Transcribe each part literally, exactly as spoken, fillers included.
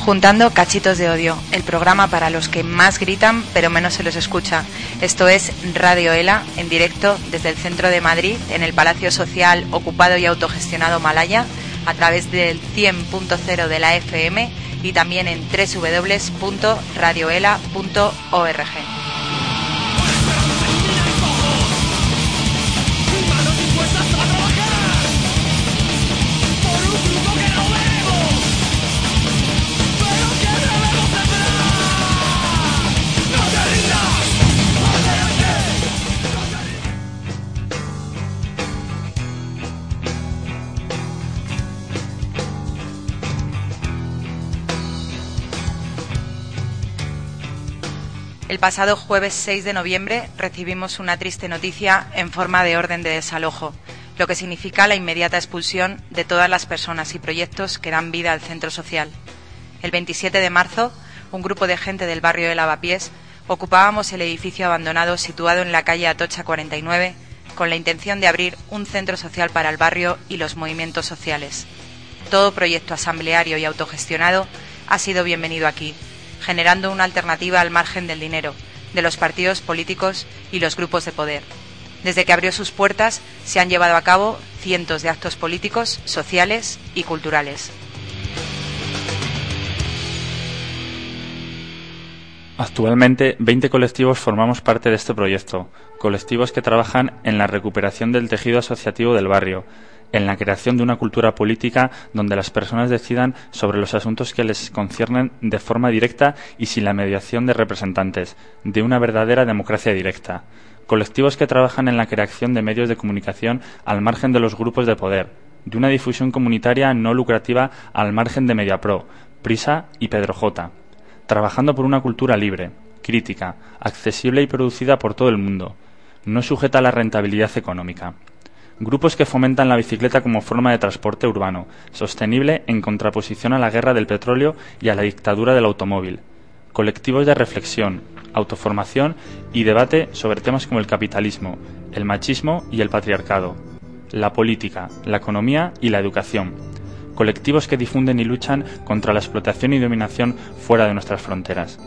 Juntando cachitos de odio, el programa para los que más gritan pero menos se los escucha. Esto es Radio ELA, en directo desde el centro de Madrid, en el Palacio Social ocupado y autogestionado Malaya, a través del cien punto cero de la F M y también en doble u doble u doble u punto radio ela punto org. El pasado jueves seis de noviembre recibimos una triste noticia en forma de orden de desalojo, lo que significa la inmediata expulsión de todas las personas y proyectos que dan vida al centro social. El veintisiete de marzo, un grupo de gente del barrio de Lavapiés ocupábamos el edificio abandonado situado en la calle Atocha cuarenta y nueve con la intención de abrir un centro social para el barrio y los movimientos sociales. Todo proyecto asambleario y autogestionado ha sido bienvenido aquí, generando una alternativa al margen del dinero, de los partidos políticos y los grupos de poder. Desde que abrió sus puertas se han llevado a cabo cientos de actos políticos, sociales y culturales. Actualmente, veinte colectivos formamos parte de este proyecto, colectivos que trabajan en la recuperación del tejido asociativo del barrio, en la creación de una cultura política donde las personas decidan sobre los asuntos que les conciernen de forma directa y sin la mediación de representantes, de una verdadera democracia directa. Colectivos que trabajan en la creación de medios de comunicación al margen de los grupos de poder, de una difusión comunitaria no lucrativa al margen de Mediapro, Prisa y Pedro J. Trabajando por una cultura libre, crítica, accesible y producida por todo el mundo, no sujeta a la rentabilidad económica. Grupos que fomentan la bicicleta como forma de transporte urbano, sostenible en contraposición a la guerra del petróleo y a la dictadura del automóvil. Colectivos de reflexión, autoformación y debate sobre temas como el capitalismo, el machismo y el patriarcado, la política, la economía y la educación. Colectivos que difunden y luchan contra la explotación y dominación fuera de nuestras fronteras.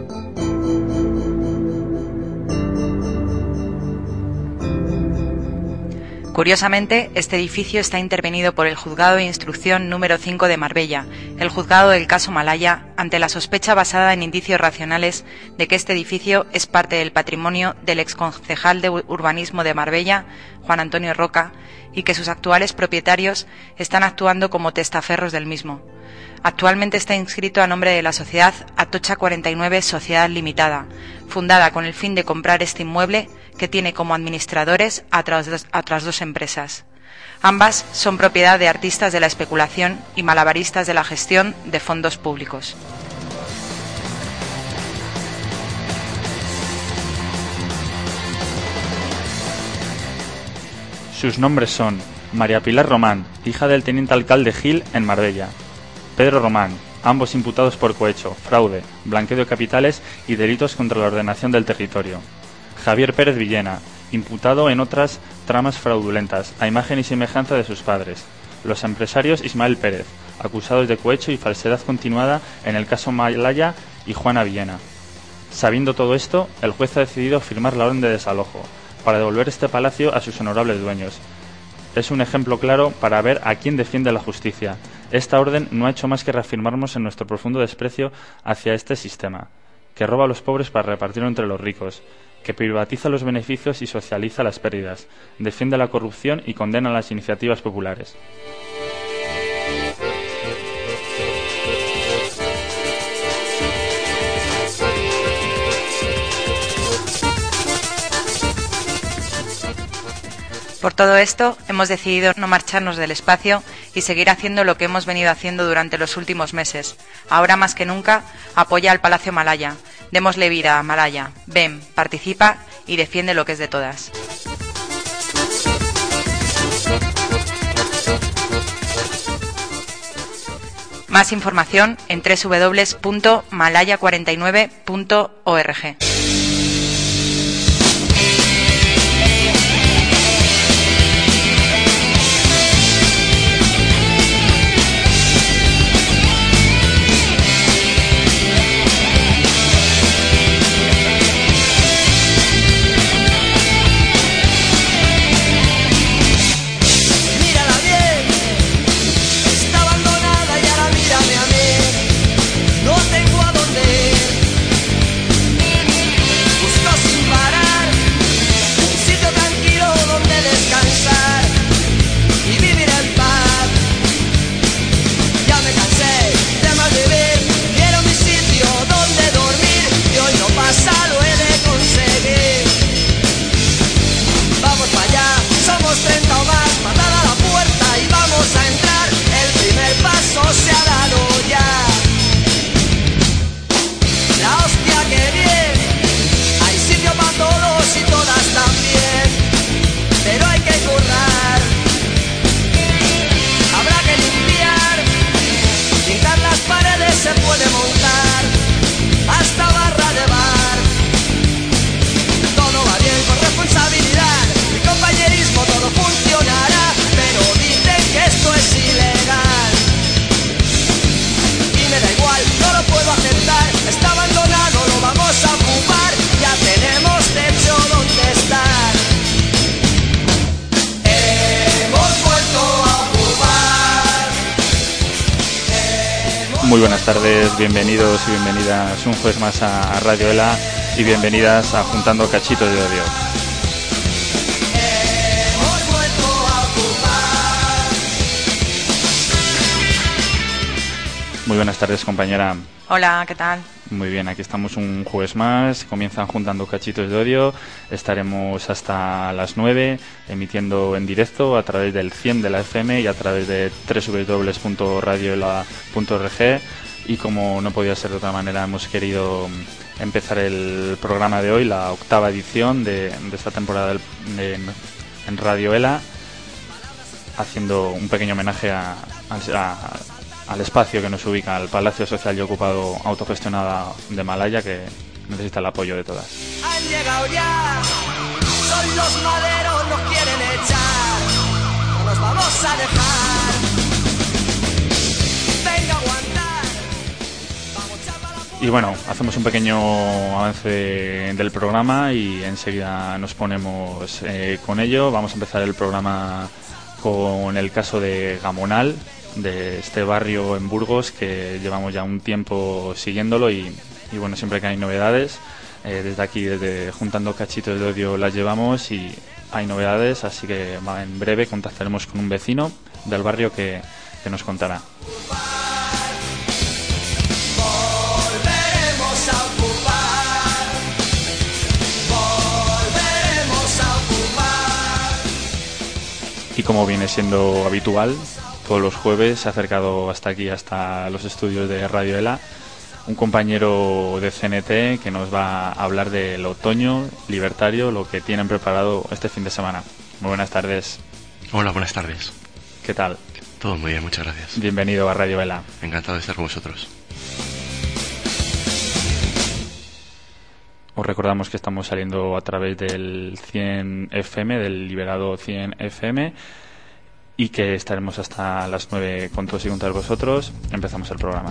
Curiosamente, este edificio está intervenido por el Juzgado de Instrucción número cinco de Marbella, el juzgado del caso Malaya, ante la sospecha basada en indicios racionales de que este edificio es parte del patrimonio del exconcejal de urbanismo de Marbella, Juan Antonio Roca, y que sus actuales propietarios están actuando como testaferros del mismo. Actualmente está inscrito a nombre de la sociedad Atocha cuarenta y nueve Sociedad Limitada, fundada con el fin de comprar este inmueble que tiene como administradores a otras dos, a otras dos empresas. Ambas son propiedad de artistas de la especulación y malabaristas de la gestión de fondos públicos. Sus nombres son María Pilar Román, hija del teniente alcalde Gil en Marbella; Pedro Román, ambos imputados por cohecho, fraude, blanqueo de capitales y delitos contra la ordenación del territorio; Javier Pérez Villena, imputado en otras tramas fraudulentas, a imagen y semejanza de sus padres; los empresarios Ismael Pérez, acusados de cohecho y falsedad continuada en el caso Malaya, y Juana Villena. Sabiendo todo esto, el juez ha decidido firmar la orden de desalojo, para devolver este palacio a sus honorables dueños. Es un ejemplo claro para ver a quién defiende la justicia. Esta orden no ha hecho más que reafirmarnos en nuestro profundo desprecio hacia este sistema, que roba a los pobres para repartirlo entre los ricos, que privatiza los beneficios y socializa las pérdidas, defiende la corrupción y condena las iniciativas populares. Por todo esto, hemos decidido no marcharnos del espacio y seguir haciendo lo que hemos venido haciendo durante los últimos meses. Ahora más que nunca, apoya al Palacio Malaya. Démosle vida a Malaya. Ven, participa y defiende lo que es de todas. Más información en doble u doble u doble u punto malaya cuarenta y nueve punto org. Muy buenas tardes, bienvenidos y bienvenidas un jueves más a Radio Ela y bienvenidas a Juntando Cachitos de Odio. Muy buenas tardes, compañera. Hola, ¿qué tal? Muy bien, aquí estamos un jueves más, comienzan Juntando Cachitos de Odio, estaremos hasta las nueve emitiendo en directo a través del cien de la F M y a través de doble u doble u doble u punto radioela punto org, y como no podía ser de otra manera hemos querido empezar el programa de hoy, la octava edición de, de esta temporada de, de, en Radio Ela, haciendo un pequeño homenaje a, a al espacio que nos ubica, al Palacio Social y Ocupado Autogestionado de Malaya, que necesita el apoyo de todas. Han llegado ya, son los maderos, nos quieren echar, no nos vamos a dejar. Venga a aguantar, vamos chaval. Y bueno, hacemos un pequeño avance del programa y enseguida nos ponemos eh, con ello. Vamos a empezar el programa con el caso de Gamonal, de este barrio en Burgos, que llevamos ya un tiempo siguiéndolo y, y bueno, siempre que hay novedades, eh, desde aquí, desde Juntando Cachitos de Odio, las llevamos y hay novedades, así que va, en breve contactaremos con un vecino del barrio que, que nos contará. Volveremos a ocupar, volveremos a ocupar. Y como viene siendo habitual, todos los jueves se ha acercado hasta aquí, hasta los estudios de Radio Ela, un compañero de C N T que nos va a hablar del otoño libertario, lo que tienen preparado este fin de semana. Muy buenas tardes. Hola, buenas tardes. ¿Qué tal? Todo muy bien, muchas gracias. Bienvenido a Radio Ela. Encantado de estar con vosotros. Os recordamos que estamos saliendo a través del cien F M, del liberado cien F M, y que estaremos hasta las nueve con todos y con todas vosotros. Empezamos el programa.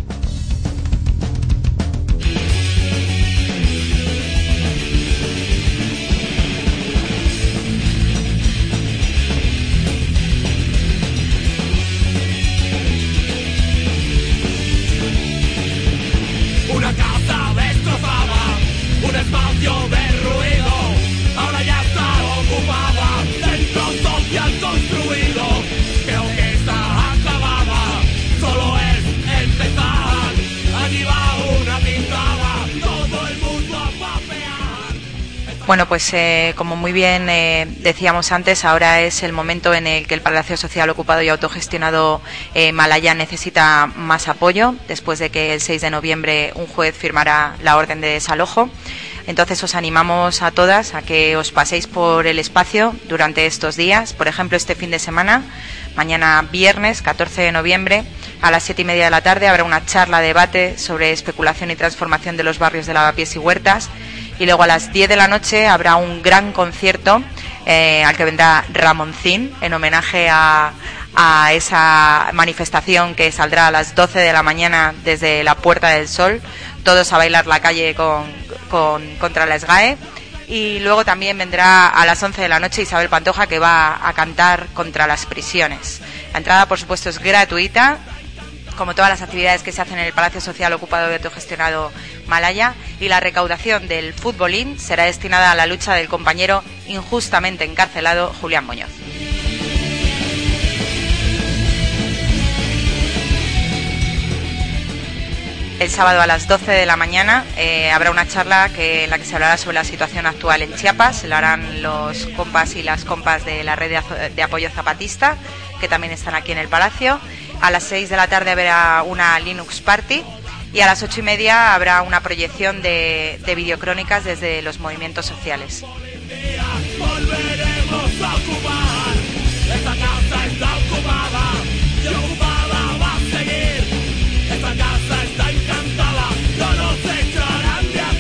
Una casa destrozada, un espacio derruido, ahora ya está ocupada, centro social construido. Creo que está acabada, solo es empezar. Allí va una pintada, todo el mundo a papear. Bueno, pues eh, como muy bien eh, decíamos antes, ahora es el momento en el que el Palacio Social Ocupado y Autogestionado eh, Malaya necesita más apoyo, después de que el seis de noviembre un juez firmara la orden de desalojo. Entonces os animamos a todas a que os paséis por el espacio durante estos días. Por ejemplo, este fin de semana, mañana viernes catorce de noviembre, a las siete y media de la tarde habrá una charla debate sobre especulación y transformación de los barrios de Lavapiés y Huertas. Y luego a las diez de la noche habrá un gran concierto eh, al que vendrá Ramoncín, en homenaje a, a esa manifestación que saldrá a las doce de la mañana desde la Puerta del Sol, todos a bailar la calle con, con, contra la S G A E. Y luego también vendrá a las once de la noche Isabel Pantoja, que va a cantar contra las prisiones. La entrada, por supuesto, es gratuita, como todas las actividades que se hacen en el Palacio Social Ocupado y Autogestionado Malaya, y la recaudación del futbolín será destinada a la lucha del compañero injustamente encarcelado Julián Muñoz. El sábado a las doce de la mañana eh, habrá una charla que, en la que se hablará sobre la situación actual en Chiapas. Se lo harán los compas y las compas de la red de, de apoyo zapatista, que también están aquí en el Palacio. A las seis de la tarde habrá una Linux Party y a las ocho y media habrá una proyección de, de videocrónicas desde los movimientos sociales. Volveremos a ocupar, esta casa está ocupada y ocupada va a seguir. Esta casa está encantada, no nos echarán de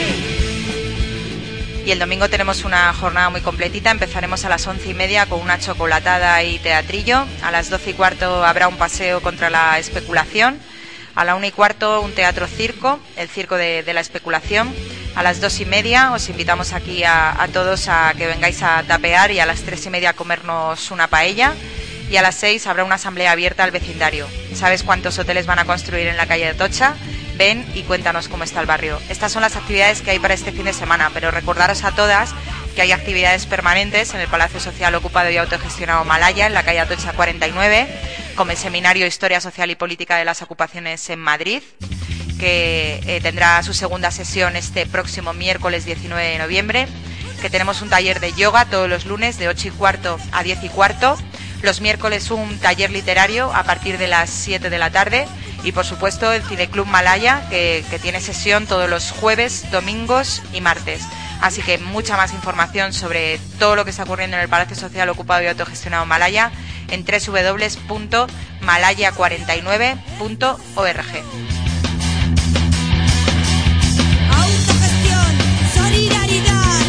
aquí. Y el domingo tenemos una jornada muy completita. Empezaremos a las once y media con una chocolatada y teatrillo. A las doce y cuarto habrá un paseo contra la especulación. A la una y cuarto un teatro circo, el circo de, de la especulación. A las dos y media os invitamos aquí a, a todos a que vengáis a tapear, y a las tres y media a comernos una paella. Y a las seis habrá una asamblea abierta al vecindario. ¿Sabes cuántos hoteles van a construir en la calle de Atocha? Ven y cuéntanos cómo está el barrio. Estas son las actividades que hay para este fin de semana, pero recordaros a todas que hay actividades permanentes en el Palacio Social Ocupado y Autogestionado Malaya, en la calle Atocha cuarenta y nueve, como el Seminario Historia Social y Política de las Ocupaciones en Madrid, que eh, tendrá su segunda sesión este próximo miércoles diecinueve de noviembre, que tenemos un taller de yoga todos los lunes de ocho y cuarto a diez y cuarto, los miércoles un taller literario a partir de las siete de la tarde y por supuesto el Cineclub Malaya que, que tiene sesión todos los jueves, domingos y martes. Así que mucha más información sobre todo lo que está ocurriendo en el Palacio Social Ocupado y Autogestionado Malaya en doble u doble u doble u punto malaya cuarenta y nueve punto org. Autogestión, solidaridad,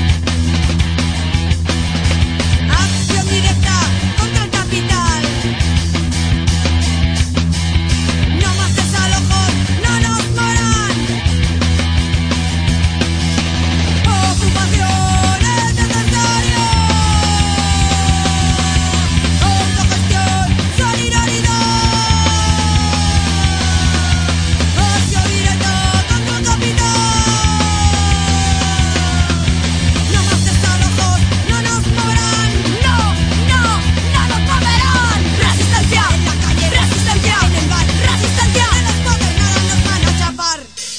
acción directa contra el capital. No más desalojos, no nos moran. Ocupación es necesario. Autogestión, solidaridad, acción directa contra el capital. No más desalojos, no nos moverán. No, no, no nos moverán. Resistencia en la calle, resistencia en el bar, resistencia en los pobres, nada nos van a chapar.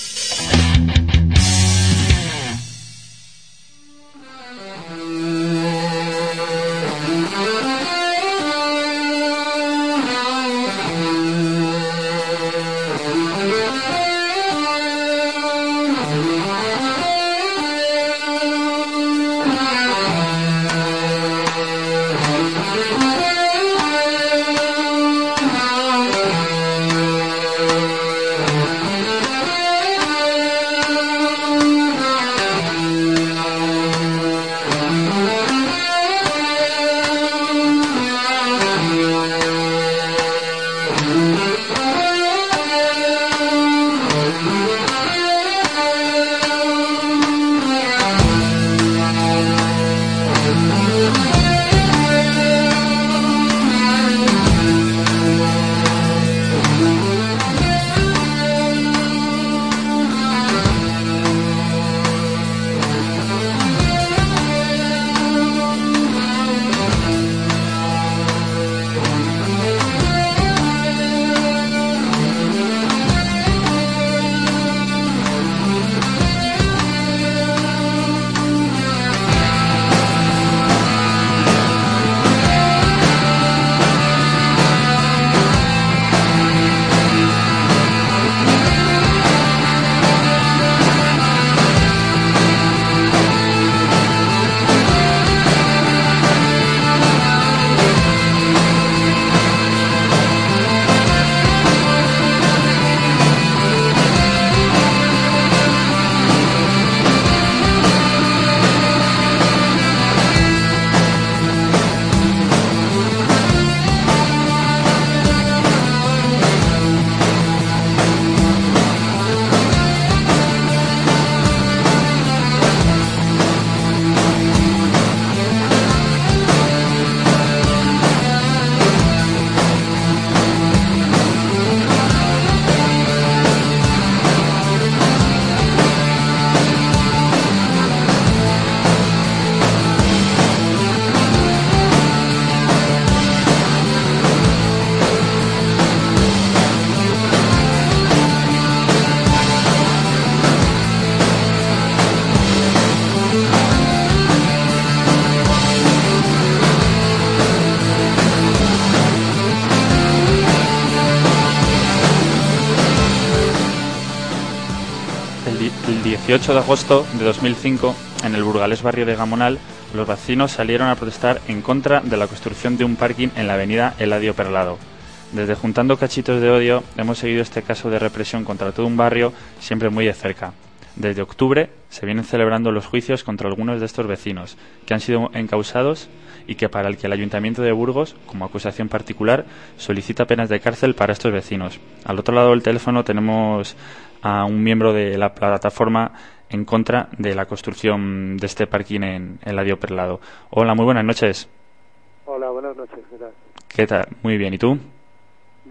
El dieciocho de agosto de dos mil cinco, en el burgalés barrio de Gamonal, los vecinos salieron a protestar en contra de la construcción de un parking en la avenida Eladio Perlado. Desde Juntando Cachitos de Odio hemos seguido este caso de represión contra todo un barrio siempre muy de cerca. Desde octubre se vienen celebrando los juicios contra algunos de estos vecinos, que han sido encausados y que para el que el Ayuntamiento de Burgos, como acusación particular, solicita penas de cárcel para estos vecinos. Al otro lado del teléfono tenemos a un miembro de la plataforma en contra de la construcción de este parking en Eladio Perlado. Hola, muy buenas noches. Hola, buenas noches, ¿qué tal? ¿Qué tal? Muy bien, ¿y tú?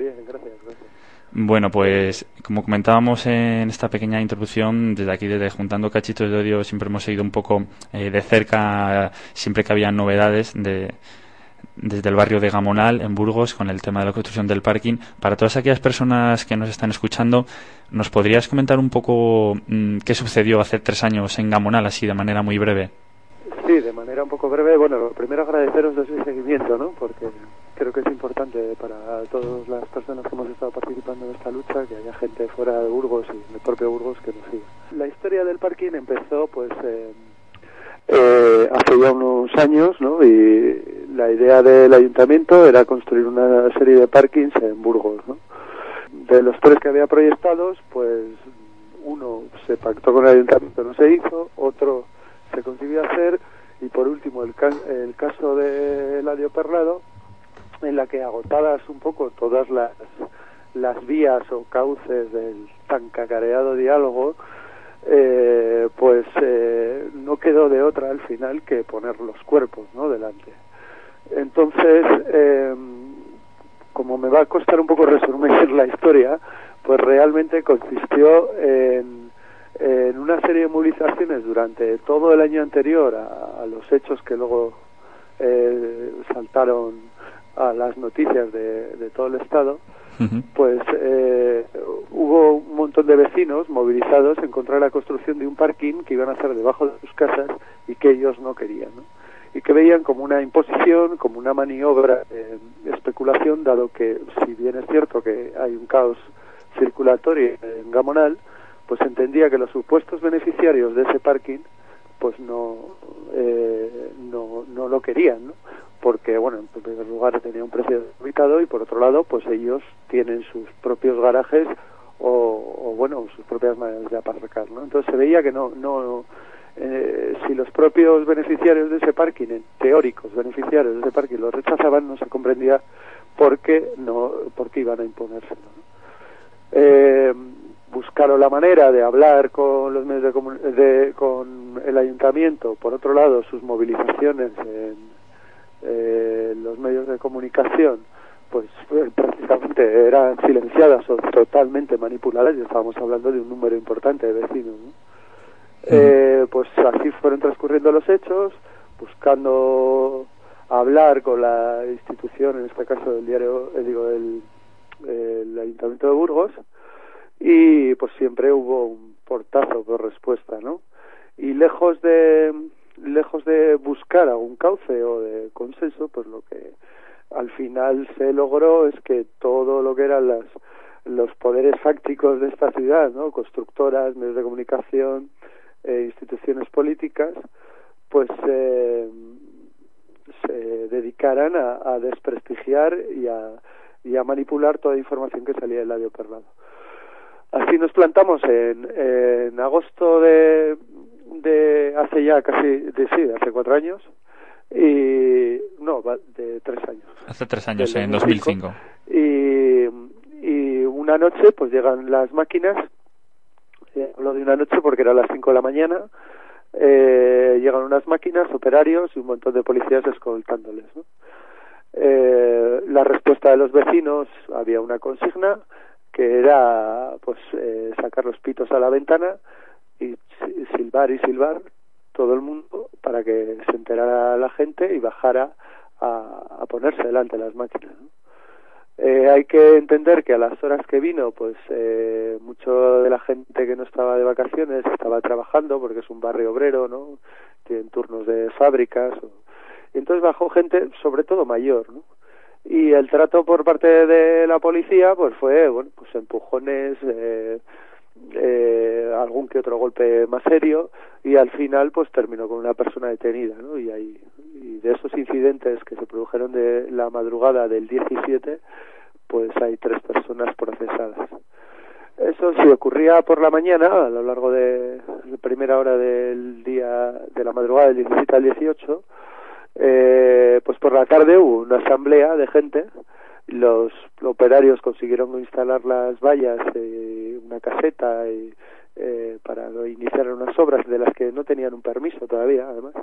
Bien, gracias, gracias. Bueno, pues como comentábamos en esta pequeña introducción, desde aquí, desde Juntando Cachitos de Odio, siempre hemos seguido un poco eh, de cerca, siempre que había novedades de, desde el barrio de Gamonal, en Burgos, con el tema de la construcción del parking. Para todas aquellas personas que nos están escuchando, ¿nos podrías comentar un poco mmm, qué sucedió hace tres años en Gamonal, así de manera muy breve? Sí, de manera un poco breve. Bueno, lo primero agradeceros ese seguimiento, ¿no? Porque creo que es importante para todas las personas que hemos estado participando en esta lucha que haya gente fuera de Burgos y del propio Burgos que nos siga. La historia del parking empezó, pues, eh, eh, hace ya unos años, ¿no? Y la idea del ayuntamiento era construir una serie de parkings en Burgos, ¿no? De los tres que había proyectados, pues, uno se pactó con el ayuntamiento, no se hizo, otro se consiguió hacer, y por último el, ca el caso de Eladio Perlado, en la que, agotadas un poco todas las, las vías o cauces del tan cacareado diálogo, eh, pues eh, no quedó de otra al final que poner los cuerpos, ¿no?, delante. Entonces, eh, como me va a costar un poco resumir la historia, pues realmente consistió en, en una serie de movilizaciones durante todo el año anterior a, a los hechos que luego eh, saltaron a las noticias de, de todo el estado. Uh-huh. Pues eh, hubo un montón de vecinos movilizados en contra de la construcción de un parking que iban a hacer debajo de sus casas y que ellos no querían, ¿no? Y que veían como una imposición, como una maniobra de especulación, dado que, si bien es cierto que hay un caos circulatorio en Gamonal, pues entendía que los supuestos beneficiarios de ese parking pues no eh, no, no lo querían, ¿no? Porque, bueno, en primer lugar tenía un precio desorbitado y por otro lado, pues ellos tienen sus propios garajes o, o bueno, sus propias maneras de aparcar, ¿no? Entonces se veía que no, no eh, si los propios beneficiarios de ese parking, en teóricos beneficiarios de ese parking, lo rechazaban, no se comprendía por qué no, por qué iban a imponérselo, ¿no? Eh, buscaron la manera de hablar con los medios de, de con el ayuntamiento, por otro lado sus movilizaciones en Eh, los medios de comunicación, pues eh, prácticamente eran silenciadas o totalmente manipuladas, y estábamos hablando de un número importante de vecinos, ¿no? Sí. Eh, pues así fueron transcurriendo los hechos, buscando hablar con la institución, en este caso el diario, eh, digo, el, el Ayuntamiento de Burgos, y pues siempre hubo un portazo por respuesta, ¿no? Y lejos de lejos de buscar algún cauce o de consenso, pues lo que al final se logró es que todo lo que eran las, los poderes fácticos de esta ciudad, ¿no?, constructoras, medios de comunicación, eh, instituciones políticas, pues eh, se dedicaran a, a desprestigiar y a, y a manipular toda información que salía del Eladio Perlado. Así nos plantamos en, en agosto de de hace ya casi, de, sí, de hace cuatro años, y no, de tres años. Hace tres años, en dos mil cinco. Y, y una noche, pues llegan las máquinas, eh, hablo de una noche porque era las cinco de la mañana, eh, llegan unas máquinas, operarios y un montón de policías escoltándoles, ¿no? Eh, la respuesta de los vecinos, había una consigna que era, pues, eh, sacar los pitos a la ventana y silbar y silbar todo el mundo para que se enterara la gente y bajara a, a ponerse delante de las máquinas, ¿no? Eh, hay que entender que a las horas que vino, pues eh, mucho de la gente que no estaba de vacaciones estaba trabajando, porque es un barrio obrero, ¿no? Tienen turnos de fábricas, o, y entonces bajó gente, sobre todo mayor, ¿no? Y el trato por parte de la policía, pues fue, bueno, pues empujones, eh, eh, algún que otro golpe más serio, y al final pues terminó con una persona detenida, ¿no? Y ahí, y de esos incidentes que se produjeron de la madrugada del diecisiete, pues hay tres personas procesadas. Eso sí ocurría por la mañana, a lo largo de la primera hora del día, de la madrugada del diecisiete al dieciocho, eh, pues por la tarde hubo una asamblea de gente. Los operarios consiguieron instalar las vallas, eh, una caseta y, eh, para iniciar unas obras de las que no tenían un permiso todavía, además.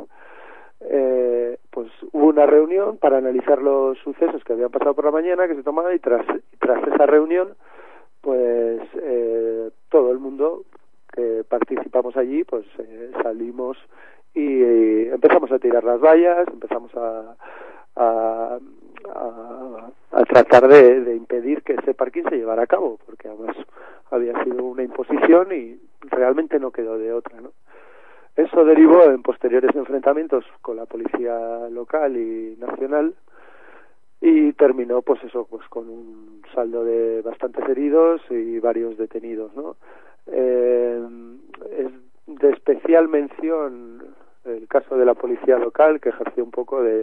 Eh, pues hubo una reunión para analizar los sucesos que habían pasado por la mañana, que se tomaba, y tras, tras tras esa reunión, pues eh, todo el mundo que participamos allí, pues eh, salimos y, y empezamos a tirar las vallas, empezamos a, a, a, a tratar de, de impedir que ese parking se llevara a cabo, porque además había sido una imposición y realmente no quedó de otra, ¿no? Eso derivó en posteriores enfrentamientos con la policía local y nacional y terminó, pues eso, pues con un saldo de bastantes heridos y varios detenidos, ¿no? Eh, es de especial mención el caso de la policía local, que ejerció un poco de,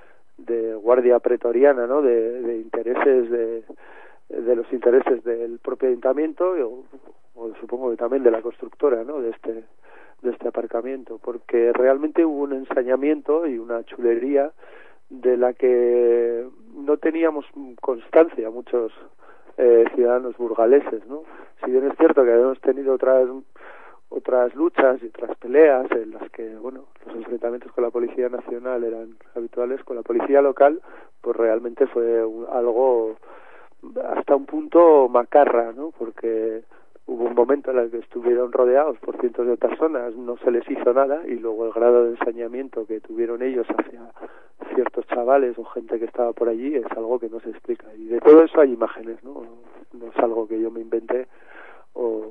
de guardia pretoriana, ¿no? De, de intereses de, de los intereses del propio ayuntamiento o, o supongo que también de la constructora, ¿no? De este de este aparcamiento, porque realmente hubo un ensañamiento y una chulería de la que no teníamos constancia muchos eh, ciudadanos burgaleses, ¿no? Si bien es cierto que habíamos tenido otras otras luchas y otras peleas en las que, bueno, los enfrentamientos con la Policía Nacional eran habituales, con la policía local, pues realmente fue un, algo hasta un punto macarra, ¿no? Porque hubo un momento en el que estuvieron rodeados por cientos de personas, no se les hizo nada, y luego el grado de ensañamiento que tuvieron ellos hacia ciertos chavales o gente que estaba por allí es algo que no se explica. Y de todo eso hay imágenes, ¿no? No es algo que yo me inventé o,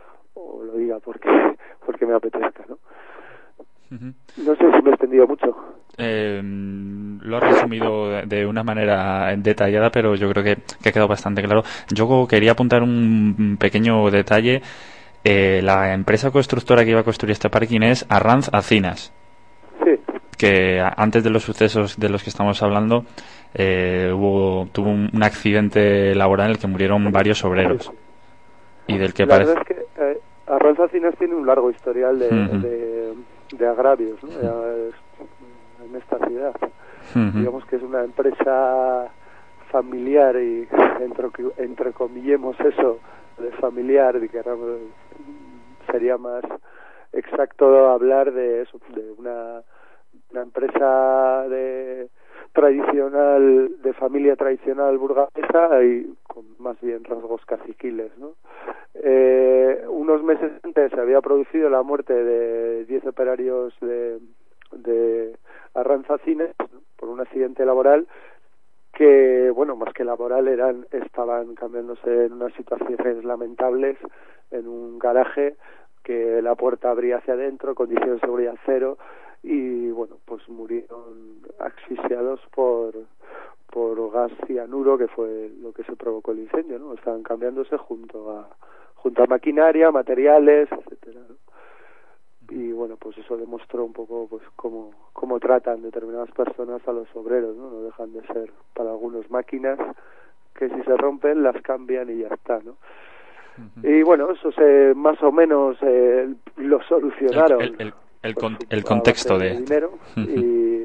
o lo diga porque porque me apetezca, ¿no? Uh-huh. No sé si me he extendido mucho. Eh, lo has resumido de una manera detallada, pero yo creo que, que ha quedado bastante claro. Yo quería apuntar un pequeño detalle. Eh, la empresa constructora que iba a construir este parking es Arranz Acinas. Sí. Que antes de los sucesos de los que estamos hablando, eh, hubo tuvo un, un accidente laboral en el que murieron varios obreros. Y del que la parece... verdad es que eh, Arranz Acinas tiene un largo historial de, uh-huh. de, de agravios, ¿no? Uh-huh. En esta ciudad. Uh-huh. Digamos que es una empresa familiar y entre, entrecomillemos eso de familiar, de que sería más exacto hablar de eso, de una, una empresa de tradicional, de familia tradicional burgalesa y con más bien rasgos caciquiles, ¿no? Eh, unos meses antes se había producido la muerte de diez operarios de, de Arranz Acinas, ¿no? Por un accidente laboral que, bueno, más que laboral, eran estaban cambiándose en unas situaciones lamentables en un garaje que la puerta abría hacia adentro, condiciones de seguridad cero, y bueno, pues murieron asfixiados por por gas cianuro, que fue lo que se provocó el incendio, ¿no? Estaban cambiándose junto a junto a maquinaria, materiales, etcétera, ¿no? Y bueno, pues eso demostró un poco pues cómo cómo tratan determinadas personas a los obreros, ¿no? No dejan de ser para algunos máquinas que si se rompen las cambian y ya está, ¿no? Uh-huh. Y bueno, eso se más o menos eh, lo solucionaron. El, el, el, el, con, el contexto de... de dinero y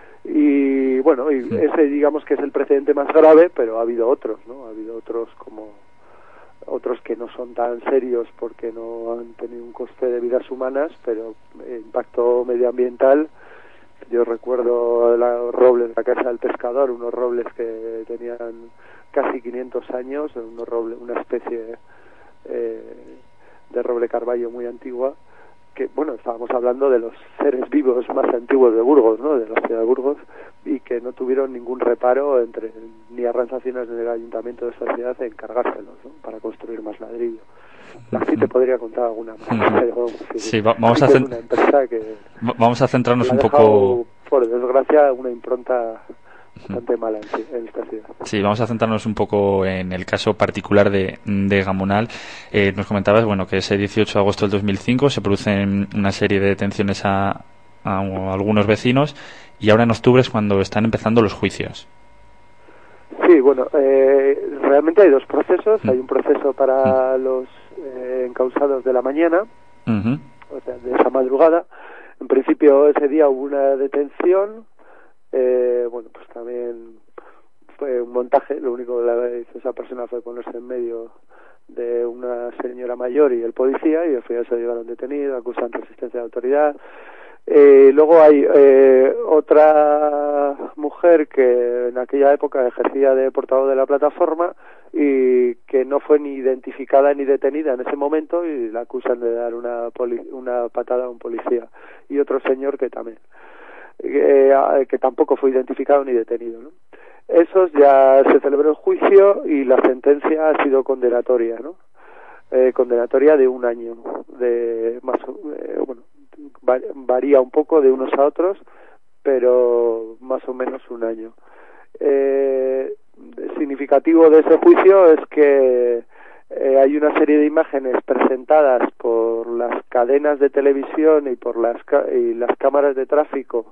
y bueno, y ese digamos que es el precedente más grave, pero ha habido otros, ¿no? Ha habido otros como otros que no son tan serios porque no han tenido un coste de vidas humanas, pero eh, impacto medioambiental. Yo recuerdo los robles de la Casa del Pescador, unos robles que tenían casi quinientos años, unos robles, una especie eh, de roble carballo muy antigua, que, bueno, estábamos hablando de los seres vivos más antiguos de Burgos, ¿no? De la ciudad de Burgos, y que no tuvieron ningún reparo entre ni Arranz Acinas ni el ayuntamiento de esta ciudad en cargárselos, ¿no? Para construir más ladrillo. Así te podría contar alguna más. Pero, sí, sí, vamos a, cent... una empresa que vamos a centrarnos un dejado, poco... por desgracia, una impronta bastante mala en, en esta ciudad. Sí, vamos a centrarnos un poco en el caso particular de, de Gamonal. Eh, nos comentabas, bueno, que ese dieciocho de agosto del dos mil cinco se producen una serie de detenciones a, a, a algunos vecinos, y ahora en octubre es cuando están empezando los juicios. Sí, bueno, eh, realmente hay dos procesos. Mm. Hay un proceso para mm. los eh, encausados de la mañana, uh-huh. o sea, de esa madrugada. En principio ese día hubo una detención. Eh, bueno, pues también fue un montaje. Lo único que hizo esa persona fue ponerse en medio de una señora mayor y el policía, y al final se llevaron detenido, acusan resistencia de autoridad. Eh, luego hay eh, otra mujer que en aquella época ejercía de portavoz de la plataforma y que no fue ni identificada ni detenida en ese momento y la acusan de dar una, poli una patada a un policía. Y otro señor que también, eh, que tampoco fue identificado ni detenido, ¿no? Esos ya se celebró el juicio y la sentencia ha sido condenatoria, ¿no? Eh, condenatoria de un año, de más, eh, bueno, varía un poco de unos a otros, pero más o menos un año. Eh, significativo de ese juicio es que eh, hay una serie de imágenes presentadas por las cadenas de televisión y por las y las cámaras de tráfico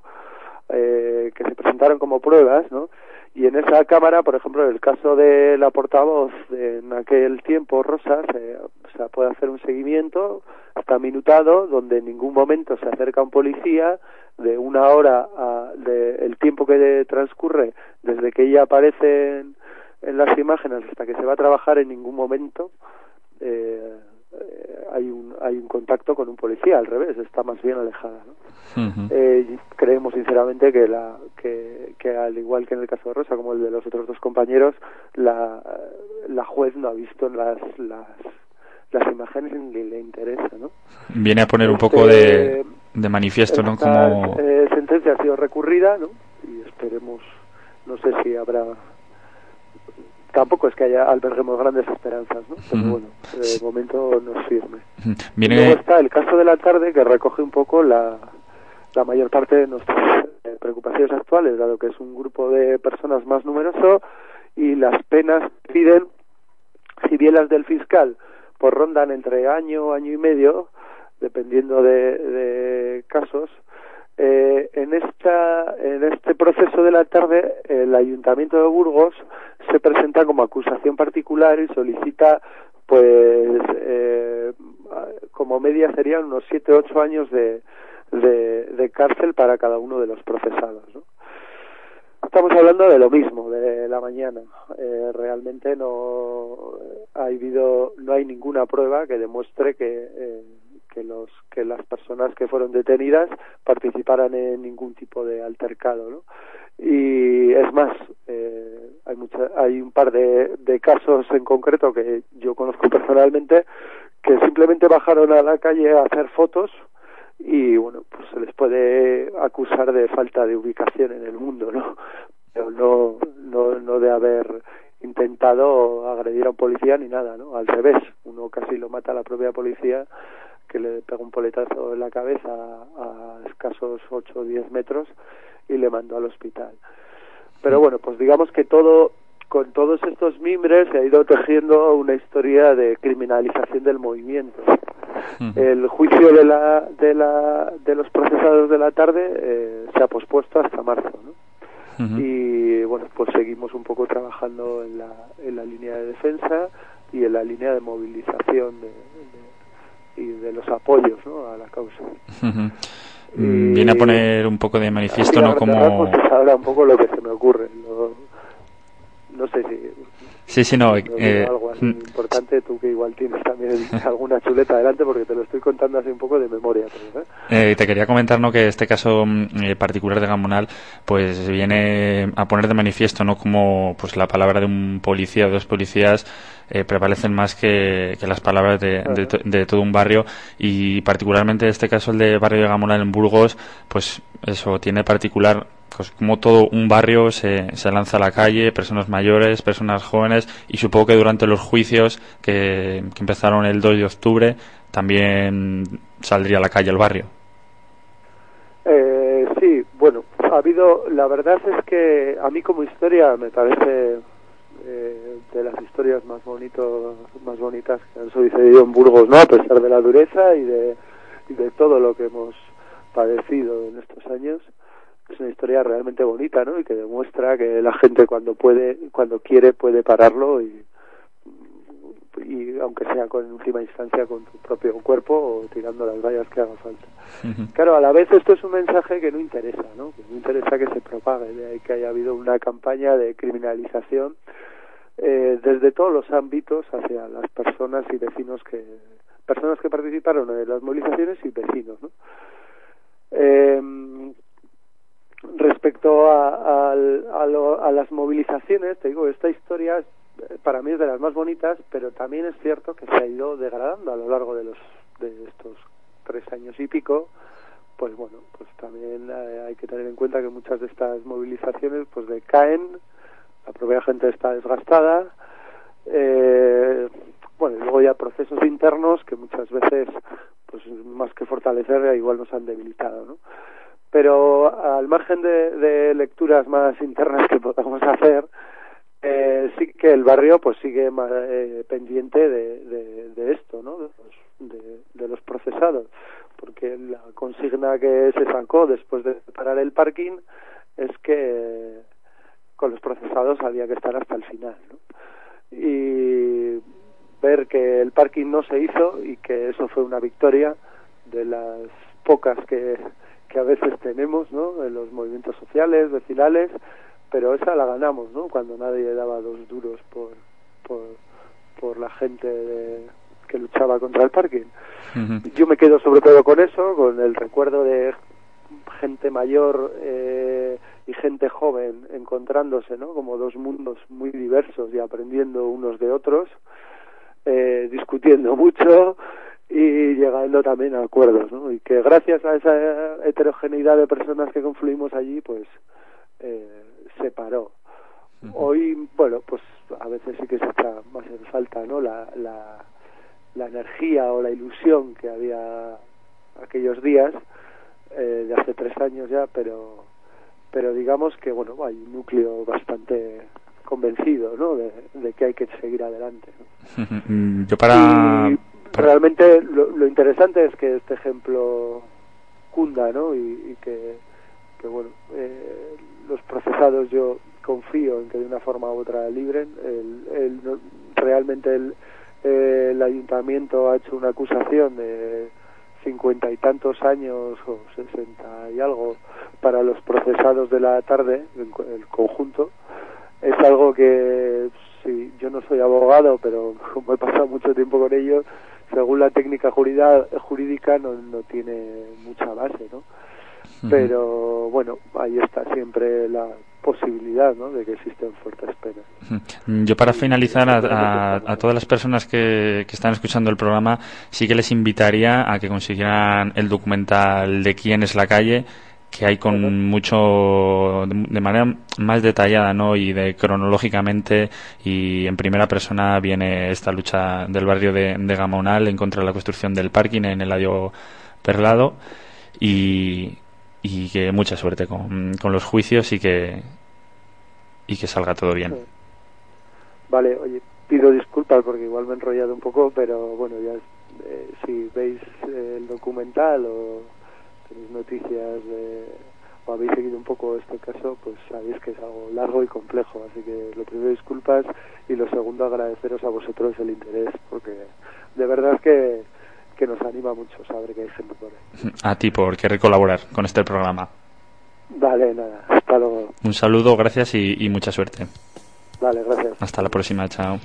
eh, que se presentaron como pruebas, ¿no? Y en esa cámara, por ejemplo, en el caso de la portavoz de, en aquel tiempo, Rosa, se, se puede hacer un seguimiento, está minutado, donde en ningún momento se acerca un policía, de una hora a, de, el tiempo que transcurre desde que ella aparece en, en las imágenes hasta que se va a trabajar, en ningún momento eh, eh, hay un hay un contacto con un policía, al revés, está más bien alejada, ¿no? Uh-huh. eh, creemos sinceramente que la que, que al igual que en el caso de Rosa, como el de los otros dos compañeros, la la juez no ha visto las las las imágenes ni le interesa, ¿no? Viene a poner un este, poco de, de manifiesto, ¿no? Como eh, sentencia ha sido recurrida, ¿no? Y esperemos, no sé si habrá, tampoco es que haya alberguemos grandes esperanzas, ¿no? Pero uh-huh. bueno, de momento no es firme. Uh-huh. Viene... Luego está el caso de la tarde, que recoge un poco la la mayor parte de nuestras eh, preocupaciones actuales, dado que es un grupo de personas más numeroso y las penas piden, si bien las del fiscal pues rondan entre año, año y medio, dependiendo de, de casos, eh, en esta en este proceso de la tarde el Ayuntamiento de Burgos se presenta como acusación particular y solicita, pues, eh, como media serían unos siete u ocho años de De, de cárcel para cada uno de los procesados, ¿no? Estamos hablando de lo mismo, de la mañana. Eh, realmente no ha habido, no hay ninguna prueba que demuestre que, eh, que los que las personas que fueron detenidas participaran en ningún tipo de altercado, ¿no? Y es más, eh, hay mucha, hay un par de, de casos en concreto que yo conozco personalmente que simplemente bajaron a la calle a hacer fotos. Y bueno, pues se les puede acusar de falta de ubicación en el mundo, ¿no? Pero no, no, no de haber intentado agredir a un policía ni nada, ¿no? Al revés, uno casi lo mata a la propia policía, que le pega un poletazo en la cabeza a, a escasos ocho o diez metros y le mandó al hospital. Pero bueno, pues digamos que todo, con todos estos mimbres se ha ido tejiendo una historia de criminalización del movimiento. El juicio de la de la de los procesados de la tarde eh, se ha pospuesto hasta marzo, ¿no? Uh-huh. Y bueno, pues seguimos un poco trabajando en la en la línea de defensa y en la línea de movilización de, de, y de los apoyos, ¿no?, a la causa. Uh-huh. Y, viene a poner un poco de manifiesto, ¿no? Como pues ahora un poco lo que se me ocurre. Lo, no sé si Sí, sí, no. Eh, algo así importante, tú que igual tienes también alguna chuleta adelante, porque te lo estoy contando así un poco de memoria. Pero, ¿eh? Eh, te quería comentar, ¿no?, que este caso eh, particular de Gamonal pues viene a poner de manifiesto, ¿no?, como pues la palabra de un policía o dos policías eh, prevalecen más que, que las palabras de, uh-huh. de, de todo un barrio, y particularmente este caso, el de barrio de Gamonal en Burgos, pues eso tiene particular, pues como todo un barrio se, se lanza a la calle, personas mayores, personas jóvenes, y supongo que durante los juicios que, que empezaron el dos de octubre también saldría a la calle el barrio. Eh, sí, bueno, ha habido, la verdad es que a mí como historia me parece eh, de las historias más bonitos, más bonitas que han sucedido en Burgos, ¿no?, a pesar de la dureza y de, y de todo lo que hemos padecido en estos años. Es una historia realmente bonita, ¿no?, y que demuestra que la gente cuando puede, cuando quiere, puede pararlo, y, y aunque sea con, en última instancia con tu propio cuerpo o tirando las vallas que haga falta. Uh-huh. Claro, a la vez esto es un mensaje que no interesa, ¿no?, que no interesa que se propague, de ahí que haya habido una campaña de criminalización eh, desde todos los ámbitos hacia las personas y vecinos que personas que participaron en las movilizaciones y vecinos, ¿no? Eh, respecto a, a, a, lo, a las movilizaciones, te digo, esta historia para mí es de las más bonitas, pero también es cierto que se ha ido degradando a lo largo de los de estos tres años y pico. Pues bueno, pues también hay que tener en cuenta que muchas de estas movilizaciones pues decaen, la propia gente está desgastada, eh, bueno, y luego ya procesos internos que muchas veces, pues más que fortalecer, igual nos han debilitado, ¿no? Pero al margen de, de lecturas más internas que podamos hacer, eh, sí que el barrio pues sigue eh, pendiente de, de, de esto, ¿no? De los, de, de los procesados, porque la consigna que se sacó después de parar el parking es que con los procesados había que estar hasta el final, ¿no? Y ver que el parking no se hizo y que eso fue una victoria de las pocas que, que a veces tenemos, ¿no? En los movimientos sociales, vecinales, pero esa la ganamos, ¿no? Cuando nadie daba dos duros por por, por la gente de, que luchaba contra el parking. Uh-huh. Yo me quedo sobre todo con eso, con el recuerdo de gente mayor eh, y gente joven encontrándose, ¿no? Como dos mundos muy diversos y aprendiendo unos de otros, eh, discutiendo mucho y llegando también a acuerdos, ¿no? Y que gracias a esa heterogeneidad de personas que confluimos allí, pues eh, se paró. Uh-huh. Hoy, bueno, pues a veces sí que se echa más en falta, ¿no? La, la la energía o la ilusión que había aquellos días eh, de hace tres años ya, pero pero digamos que bueno, hay un núcleo bastante convencido, ¿no? de, de que hay que seguir adelante, ¿no? Yo para... Y realmente lo, lo interesante es que este ejemplo cunda, ¿no? y, y que, que bueno, eh, los procesados, yo confío en que de una forma u otra libren. el, el, realmente el Eh, el ayuntamiento ha hecho una acusación de cincuenta y tantos años o sesenta y algo para los procesados de la tarde, el conjunto. Es algo que, sí, yo no soy abogado, pero como he pasado mucho tiempo con ellos, según la técnica jurídica, jurídica no, no tiene mucha base, ¿no? Uh-huh. Pero bueno, ahí está siempre la posibilidad, ¿no? De que existen fuertes penas. Yo para finalizar a, a, a todas las personas que, que están escuchando el programa, sí que les invitaría a que consiguieran el documental de Quién es la calle, que hay con uh-huh. mucho, de manera más detallada, ¿no? Y de cronológicamente y en primera persona viene esta lucha del barrio de, de Gamonal en contra de la construcción del parking en el Eladio Perlado, y y que mucha suerte con, con los juicios y que y que salga todo bien. Vale, oye, pido disculpas porque igual me he enrollado un poco, pero bueno, ya eh, si veis eh, el documental o tenéis noticias de, o habéis seguido un poco este caso, pues sabéis que es algo largo y complejo, así que lo primero, disculpas, y lo segundo, agradeceros a vosotros el interés, porque de verdad es que que nos anima mucho saber que hay gente por ahí. A ti por querer colaborar con este programa. Vale, nada, hasta luego. Un saludo, gracias y, y mucha suerte. Vale, gracias. Hasta la próxima, chao.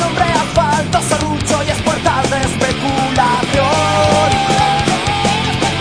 Con hormigón, hombre, asfalto, serrucho y es puertas de especulación.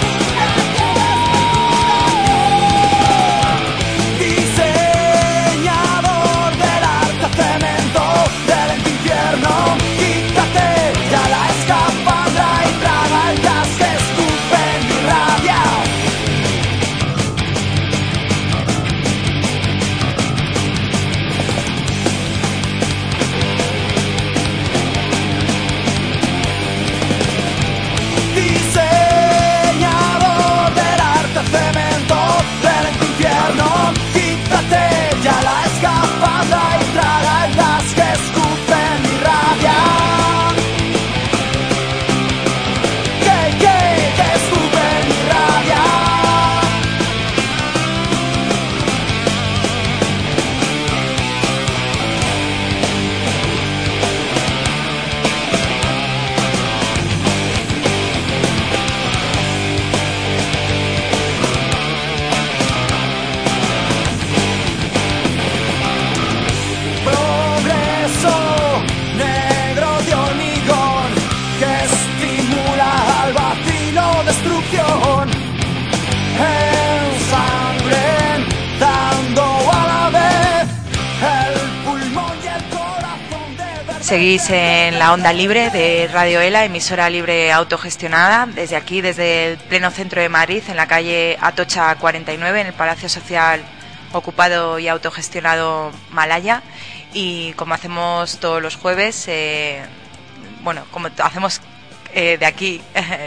Seguís en la onda libre de Radio ELA, emisora libre autogestionada, desde aquí, desde el pleno centro de Madrid, en la calle Atocha cuarenta y nueve, en el Palacio Social ocupado y autogestionado Malaya. Y como hacemos todos los jueves, eh, bueno, como hacemos eh, de aquí,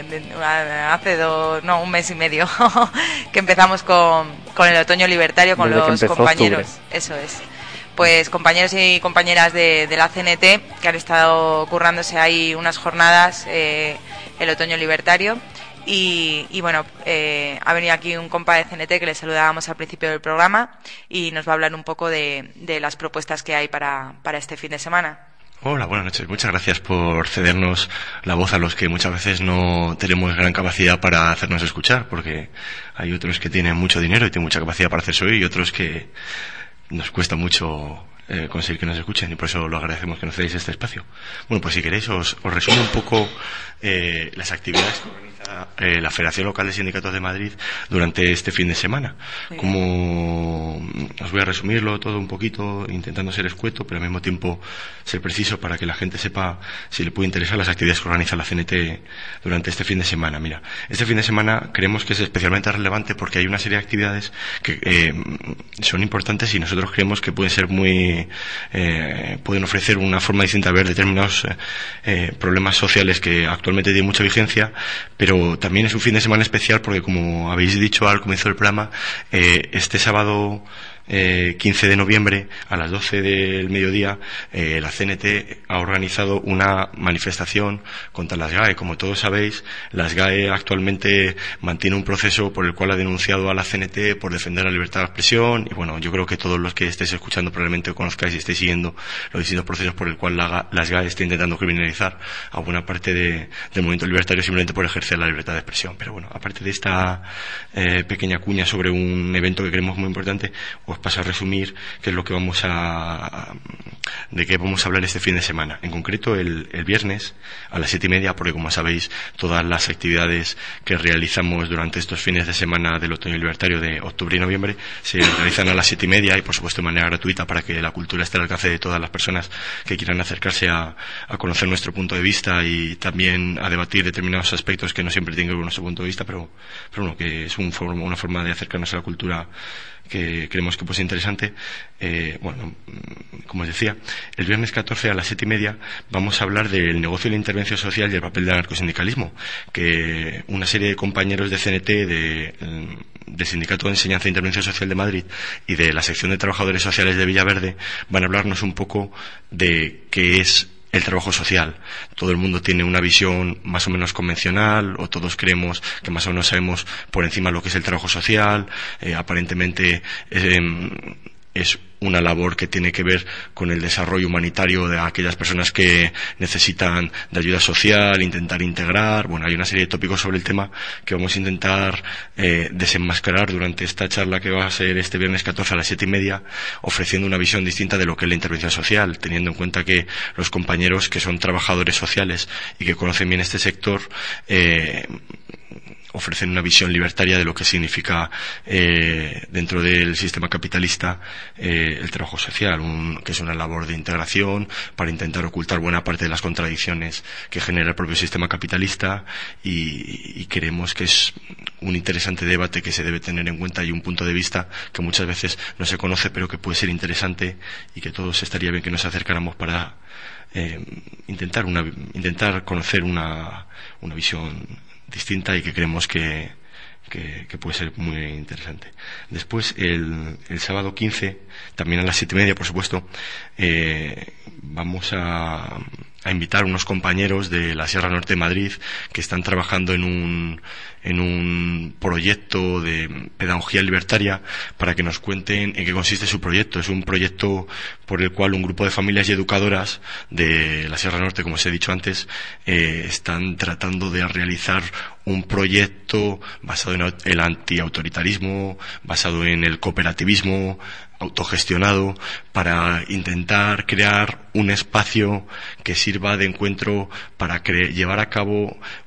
hace dos, no, un mes y medio, que empezamos con, con el otoño libertario, con Desde los compañeros, octubre. Eso es. Pues compañeros y compañeras de, de la C N T que han estado currándose ahí unas jornadas, eh, el otoño libertario. Y, y bueno, eh, ha venido aquí un compa de C N T que le saludábamos al principio del programa y nos va a hablar un poco de, de las propuestas que hay para, para este fin de semana. Hola, buenas noches. Muchas gracias por cedernos la voz a los que muchas veces no tenemos gran capacidad para hacernos escuchar, porque hay otros que tienen mucho dinero y tienen mucha capacidad para hacerse oír y otros que nos cuesta mucho eh, conseguir que nos escuchen, y por eso lo agradecemos que nos deis este espacio. Bueno, pues si queréis os, os resumo un poco eh, las actividades que organiza eh, la Federación Local de Sindicatos de Madrid durante este fin de semana. Como os voy a resumirlo todo un poquito, intentando ser escueto, pero al mismo tiempo ser preciso para que la gente sepa si le puede interesar las actividades que organiza la C N T durante este fin de semana. Mira, este fin de semana creemos que es especialmente relevante porque hay una serie de actividades que eh, son importantes y nosotros creemos que pueden ser muy eh, pueden ofrecer una forma distinta de ver determinados eh, problemas sociales que actualmente tienen mucha vigencia, pero también es un fin de semana especial porque, como habéis dicho al comienzo del programa, eh, este sábado Eh, quince de noviembre a las doce del mediodía eh, la C N T ha organizado una manifestación contra las G A E. Como todos sabéis, las G A E actualmente mantiene un proceso por el cual ha denunciado a la C N T por defender la libertad de expresión, y bueno, yo creo que todos los que estéis escuchando probablemente conozcáis y estéis siguiendo los distintos procesos por el cual la, las G A E está intentando criminalizar a buena parte de, del movimiento libertario simplemente por ejercer la libertad de expresión. Pero bueno, aparte de esta eh, pequeña cuña sobre un evento que creemos muy importante, os paso a resumir qué es lo que vamos a de qué vamos a hablar este fin de semana. En concreto, el, el viernes a las siete y media, porque como sabéis, todas las actividades que realizamos durante estos fines de semana del otoño libertario de octubre y noviembre se realizan a las siete y media y por supuesto de manera gratuita para que la cultura esté al alcance de todas las personas que quieran acercarse a, a conocer nuestro punto de vista y también a debatir determinados aspectos que no siempre tienen que ver con nuestro punto de vista, pero, pero bueno, que es un, una forma de acercarnos a la cultura que creemos que pues es interesante. Eh, bueno, como os decía, el viernes catorce a las siete y media vamos a hablar del negocio de la intervención social y el papel del anarcosindicalismo, que una serie de compañeros de C N T, de, del Sindicato de Enseñanza e Intervención Social de Madrid y de la sección de trabajadores sociales de Villaverde van a hablarnos un poco de qué es el trabajo social. Todo el mundo tiene una visión más o menos convencional, o todos creemos que más o menos sabemos por encima lo que es el trabajo social. Eh, aparentemente eh, es una labor que tiene que ver con el desarrollo humanitario de aquellas personas que necesitan de ayuda social, intentar integrar. Bueno, hay una serie de tópicos sobre el tema que vamos a intentar eh, desenmascarar durante esta charla que va a ser este viernes catorce a las siete y media, ofreciendo una visión distinta de lo que es la intervención social, teniendo en cuenta que los compañeros que son trabajadores sociales y que conocen bien este sector eh, ofrecen una visión libertaria de lo que significa eh, dentro del sistema capitalista eh, el trabajo social, un, que es una labor de integración para intentar ocultar buena parte de las contradicciones que genera el propio sistema capitalista, y, y creemos que es un interesante debate que se debe tener en cuenta y un punto de vista que muchas veces no se conoce pero que puede ser interesante y que todos estaría bien que nos acercáramos para eh, intentar, una, intentar conocer una, una visión distinta y que creemos que, que, que puede ser muy interesante. Después, el, el sábado quince, también a las siete y media, por supuesto, eh, vamos a, a invitar a unos compañeros de la Sierra Norte de Madrid que están trabajando en un, en un proyecto de pedagogía libertaria para que nos cuenten en qué consiste su proyecto. Es un proyecto por el cual un grupo de familias y educadoras de la Sierra Norte, como os he dicho antes, eh, están tratando de realizar un proyecto basado en el antiautoritarismo, basado en el cooperativismo autogestionado, para intentar crear un espacio que sirva de encuentro para cre- llevar a cabo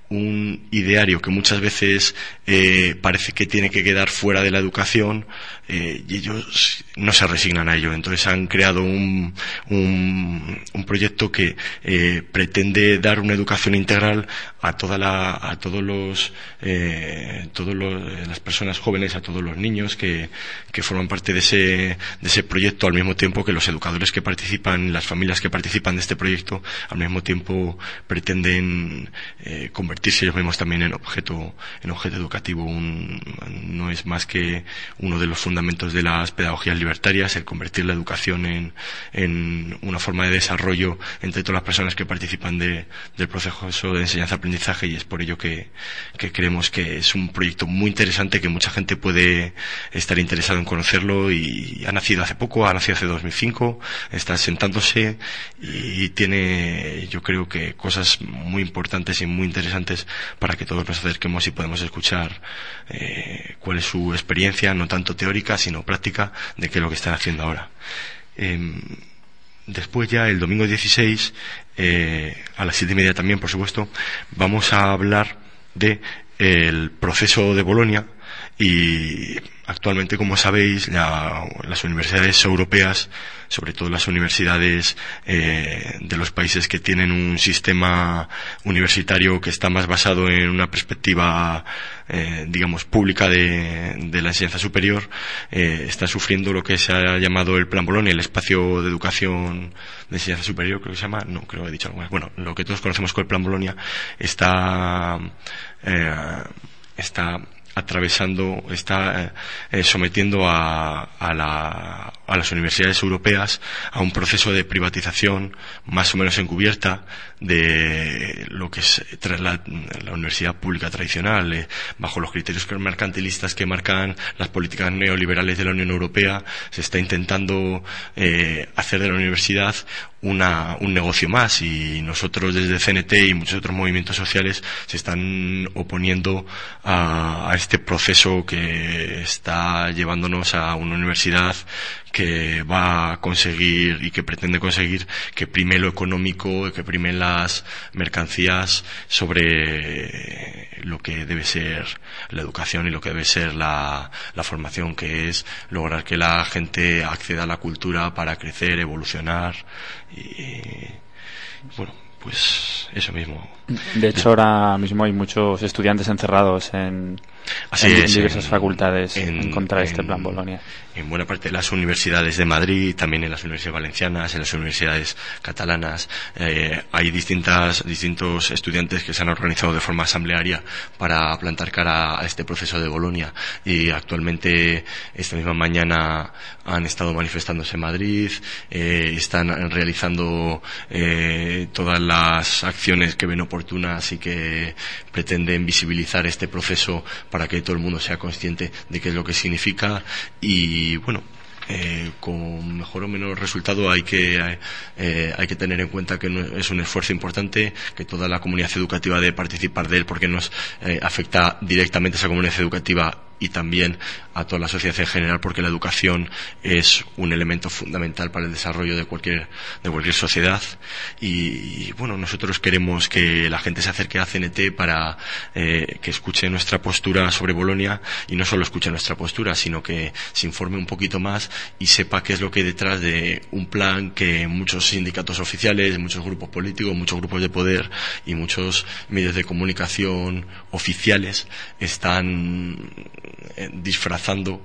un ideario que muchas veces eh, parece que tiene que quedar fuera de la educación, eh, y ellos no se resignan a ello. Entonces han creado un, un, un proyecto que eh, pretende dar una educación integral a toda la, a todos los, eh, todos los, las personas jóvenes, a todos los niños que, que forman parte de ese, de ese proyecto, al mismo tiempo que los educadores que participan, las familias que participan de este proyecto, al mismo tiempo pretenden eh, convertirse ellos mismos también en objeto, en objeto educativo. Un, no es más que uno de los fundamentos de las pedagogías libertarias, el convertir la educación en, en una forma de desarrollo entre todas las personas que participan de, del proceso de enseñanza-aprendizaje, y es por ello que, que creemos que es un proyecto muy interesante, que mucha gente puede estar interesado en conocerlo, y ha nacido hace poco, ha nacido hace dos mil cinco, está sentándose y tiene, yo creo que cosas muy importantes y muy interesantes para que todos nos acerquemos y podamos escuchar eh, cuál es su experiencia, no tanto teórica sino práctica, de qué es lo que están haciendo ahora. Eh, después ya el domingo dieciséis, eh, a las siete y media también, por supuesto, vamos a hablar de el proceso de Bolonia. Y actualmente, como sabéis, la, las universidades europeas, sobre todo las universidades eh, de los países que tienen un sistema universitario que está más basado en una perspectiva, eh, digamos, pública de, de la enseñanza superior, eh, están sufriendo lo que se ha llamado el Plan Bolonia, el espacio de educación de enseñanza superior, creo que se llama, no, creo que he dicho algo más. Bueno, lo que todos conocemos como el Plan Bolonia está, eh, está atravesando, está eh, sometiendo a, a, la, a las universidades europeas a un proceso de privatización más o menos encubierta de lo que es la, la universidad pública tradicional, eh, bajo los criterios mercantilistas que marcan las políticas neoliberales de la Unión Europea. Se está intentando eh, hacer de la universidad una, un negocio más, y nosotros desde C N T y muchos otros movimientos sociales se están oponiendo a, a este proceso que está llevándonos a una universidad que va a conseguir y que pretende conseguir que prime lo económico, que prime las mercancías sobre lo que debe ser la educación y lo que debe ser la, la formación, que es lograr que la gente acceda a la cultura para crecer, evolucionar y, bueno, pues eso mismo. De hecho, ahora mismo hay muchos estudiantes encerrados en, Así en es, diversas en, facultades en, en contra de este en, Plan Bolonia. En buena parte de las universidades de Madrid, también en las universidades valencianas, en las universidades catalanas, eh, hay distintas, distintos estudiantes que se han organizado de forma asamblearia para plantar cara a este proceso de Bolonia, y actualmente esta misma mañana han estado manifestándose en Madrid, eh, están realizando eh, todas las acciones que ven oportunas y que pretenden visibilizar este proceso para que todo el mundo sea consciente de qué es lo que significa. Y bueno, eh, con mejor o menor resultado hay que eh, hay que tener en cuenta que no, es un esfuerzo importante, que toda la comunidad educativa debe participar de él, porque nos eh, afecta directamente a esa comunidad educativa y también a toda la sociedad en general, porque la educación es un elemento fundamental para el desarrollo de cualquier de cualquier sociedad. Y, y bueno, nosotros queremos que la gente se acerque a C N T para eh, que escuche nuestra postura sobre Bolonia, y no solo escuche nuestra postura, sino que se informe un poquito más y sepa qué es lo que hay detrás de un plan que muchos sindicatos oficiales, muchos grupos políticos, muchos grupos de poder y muchos medios de comunicación oficiales están disfrazando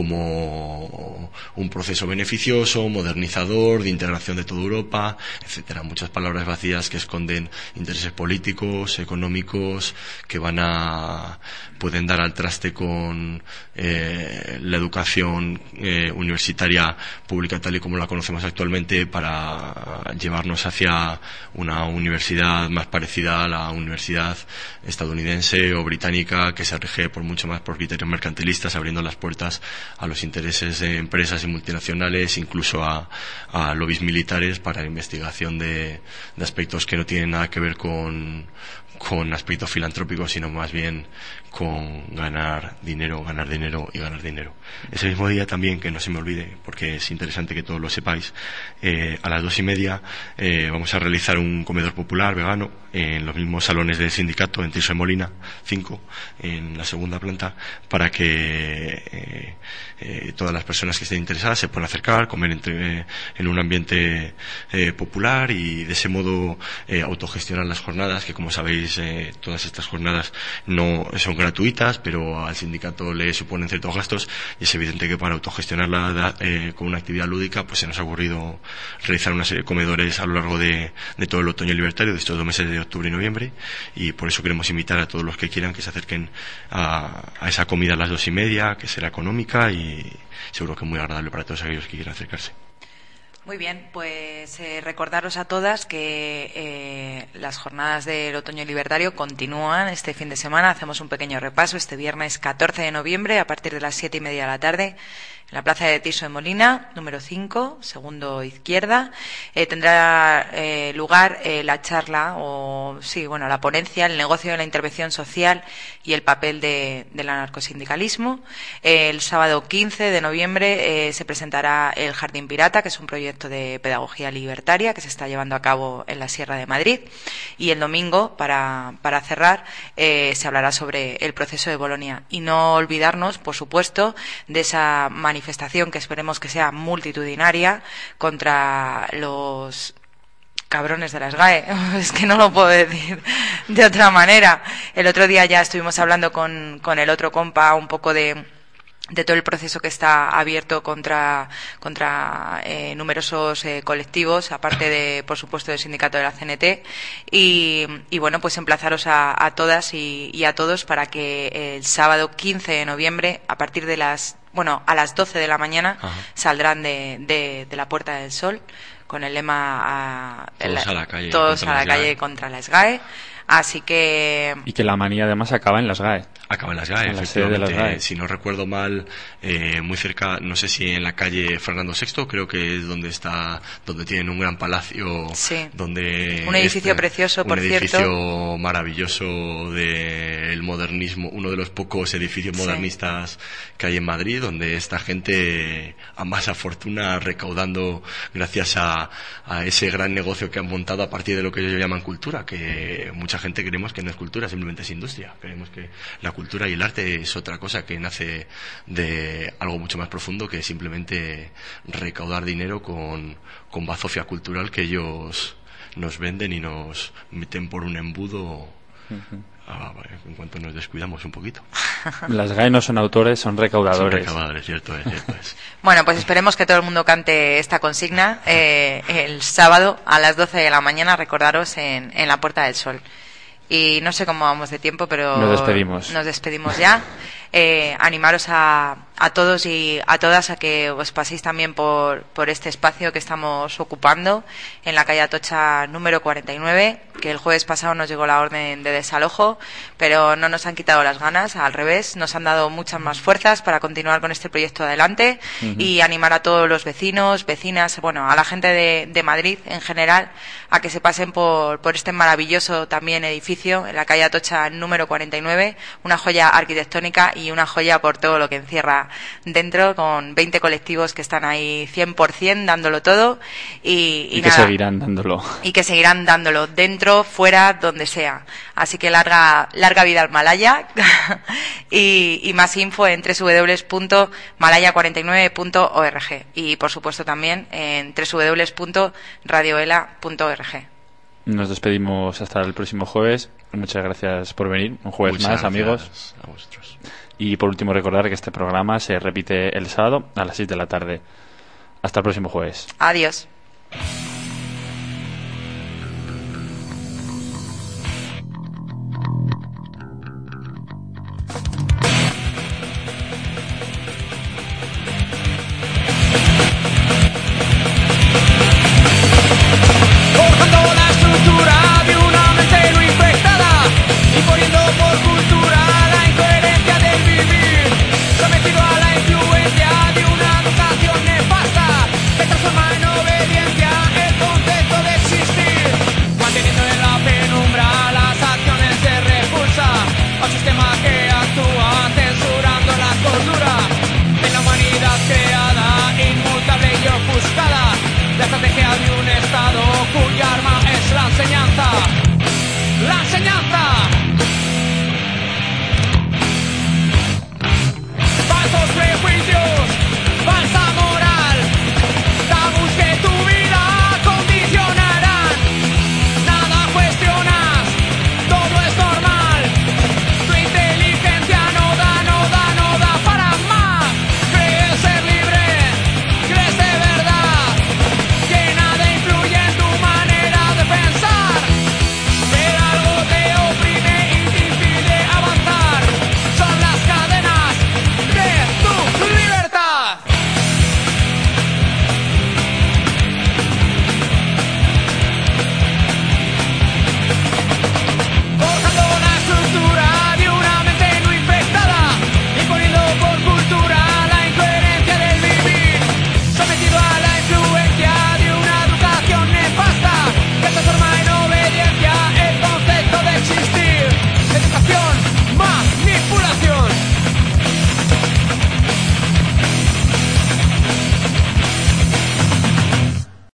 como un proceso beneficioso, modernizador, de integración de toda Europa, etcétera. Muchas palabras vacías que esconden intereses políticos, económicos, que van a pueden dar al traste con eh, la educación eh, universitaria pública tal y como la conocemos actualmente, para llevarnos hacia una universidad más parecida a la universidad estadounidense o británica, que se rige por mucho más por criterios mercantilistas, abriendo las puertas a los intereses de empresas y multinacionales, incluso a, a lobbies militares para la investigación de, de aspectos que no tienen nada que ver con, con aspectos filantrópicos, sino más bien con ganar dinero, ganar dinero y ganar dinero. Ese mismo día también, que no se me olvide, porque es interesante que todos lo sepáis, eh, a las dos y media eh, vamos a realizar un comedor popular vegano en los mismos salones del sindicato en Tirso de Molina cinco, en la segunda planta, para que eh, eh, todas las personas que estén interesadas se puedan acercar, comer entre, eh, en un ambiente eh, popular, y de ese modo eh, autogestionar las jornadas, que como sabéis eh, todas estas jornadas no son gratuitas, pero al sindicato le suponen ciertos gastos, y es evidente que para autogestionarla eh, con una actividad lúdica, pues se nos ha ocurrido realizar una serie de comedores a lo largo de, de todo el otoño libertario, de estos dos meses de octubre y noviembre, y por eso queremos invitar a todos los que quieran que se acerquen a, a esa comida a las dos y media, que será económica y seguro que muy agradable para todos aquellos que quieran acercarse. Muy bien, pues eh, recordaros a todas que eh, las jornadas del Otoño Libertario continúan este fin de semana. Hacemos un pequeño repaso este viernes catorce de noviembre a partir de las siete y media de la tarde en la plaza de Tirso de Molina, número cinco, segundo izquierda. Eh, tendrá eh, lugar eh, la charla, o sí, bueno, la ponencia, el negocio de la intervención social y el papel de, del anarcosindicalismo. Eh, el sábado quince de noviembre eh, se presentará el Jardín Pirata, que es un proyecto de pedagogía libertaria que se está llevando a cabo en la Sierra de Madrid. Y el domingo, para, para cerrar, eh, se hablará sobre el proceso de Bolonia. Y no olvidarnos, por supuesto, de esa manifestación manifestación que esperemos que sea multitudinaria contra los cabrones de la S G A E, es que no lo puedo decir de otra manera. El otro día ya estuvimos hablando con, con el otro compa un poco de de todo el proceso que está abierto contra contra eh, numerosos eh, colectivos, aparte de, por supuesto, del sindicato de la C N T, y, y bueno, pues emplazaros a, a todas y, y a todos para que el sábado quince de noviembre, a partir de las, bueno, a las doce de la mañana, Ajá. saldrán de, de, de la Puerta del Sol con el lema a, todos el, a la calle, todos a la calle contra la S G A E. Así que... Y que la manía además acaba en la S G A E. Acaba en la S G A E, en la sede de la S G A E. Si no recuerdo mal, eh, muy cerca, no sé si en la calle Fernando sexto, creo que es donde está, donde tienen un gran palacio, sí. donde un edificio este, precioso, por cierto. Un edificio maravilloso del modernismo, uno de los pocos edificios modernistas sí. que hay en Madrid, donde esta gente amasa fortuna recaudando gracias a, a ese gran negocio que han montado a partir de lo que ellos llaman cultura, que mucha gente creemos que no es cultura, simplemente es industria. Creemos que la cultura y el arte es otra cosa que nace de algo mucho más profundo que simplemente recaudar dinero con, con bazofia cultural que ellos nos venden y nos meten por un embudo uh-huh. a, en cuanto nos descuidamos un poquito. Las S G A E no son autores, son recaudadores. Son recaudadores, cierto es, cierto es. Bueno, pues esperemos que todo el mundo cante esta consigna eh, el sábado a las doce de la mañana, recordaros, en, en la Puerta del Sol. Y no sé cómo vamos de tiempo, pero nos despedimos, nos despedimos ya. Eh, animaros a, a todos y a todas a que os paséis también por, por este espacio que estamos ocupando en la calle Atocha número cuarenta y nueve, que el jueves pasado nos llegó la orden de desalojo, pero no nos han quitado las ganas, al revés, nos han dado muchas más fuerzas para continuar con este proyecto adelante uh-huh. y animar a todos los vecinos, vecinas, bueno, a la gente de, de Madrid en general, a que se pasen por, por este maravilloso también edificio en la calle Atocha número cuarenta y nueve, una joya arquitectónica y una joya por todo lo que encierra dentro, con veinte colectivos que están ahí cien por ciento dándolo todo y, y, y que nada, seguirán dándolo y que seguirán dándolo dentro, fuera, donde sea. Así que larga larga vida al Malaya y, y más info en doble u doble u doble u punto malaya cuarenta y nueve punto org y por supuesto también en doble u doble u doble u punto radioela punto org. Nos despedimos hasta el próximo jueves. Muchas gracias por venir. Un jueves Muchas más, amigos. A vosotros. Y por último recordar que este programa se repite el sábado a las seis de la tarde. Hasta el próximo jueves. Adiós.